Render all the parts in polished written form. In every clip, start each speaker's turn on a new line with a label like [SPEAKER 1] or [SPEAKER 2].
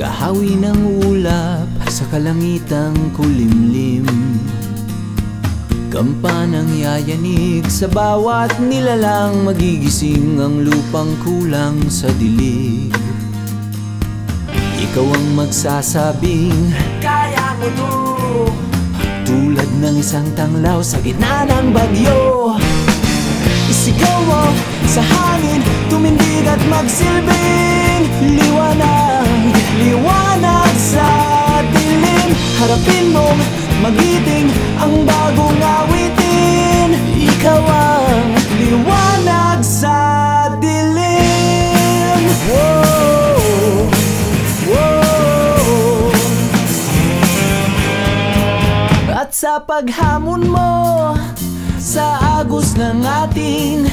[SPEAKER 1] Gahawi ng ulap sa kalangitang kulimlim. Kampanang yayanig sa bawat nilalang, magigising ang lupang kulang sa dilig. Ikaw ang magsasabing kaya mo to, tulad ng isang tanglaw sa gitna ng bagyo. Isigaw mo sa hangin, tumindig at magsilbing liwanag, liwanag sa dilim. Harapin mong magiting ang bagong awitin. Ikaw ang liwanag sa dilim. Whoa, whoa. At sa paghamon mo sa agos ng ating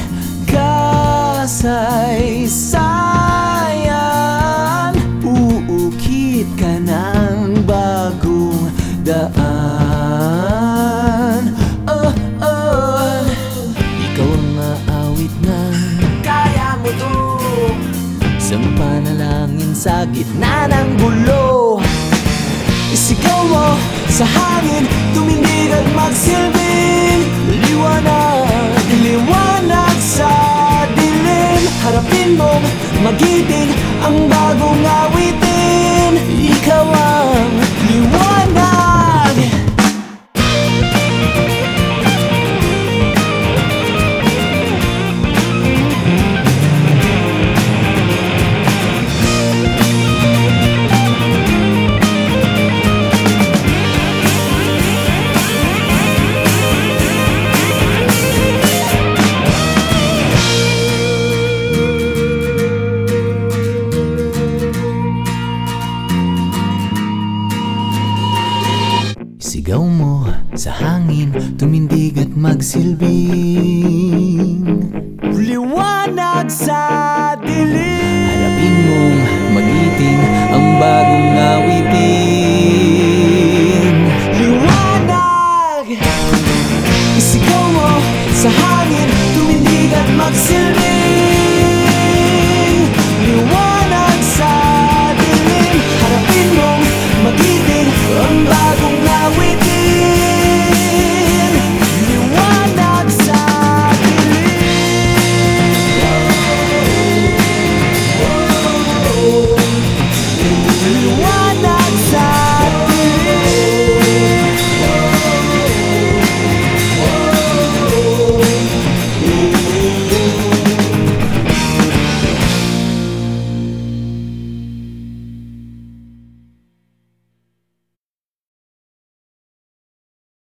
[SPEAKER 1] kasaysayan, uukit ka ng bagong daan. Oh, oh. Ikaw ang maawit ng kaya mo to, isang panalangin sa gitna ng gulo. Isigaw mo sa hangin, tumindig at magsilbing liwanag, liwanag sa dilim. Harapin mong magiting ang bagong awitin. Ikaw ang liwanag. Sigaw mo sa hangin, tumindig at magsilbi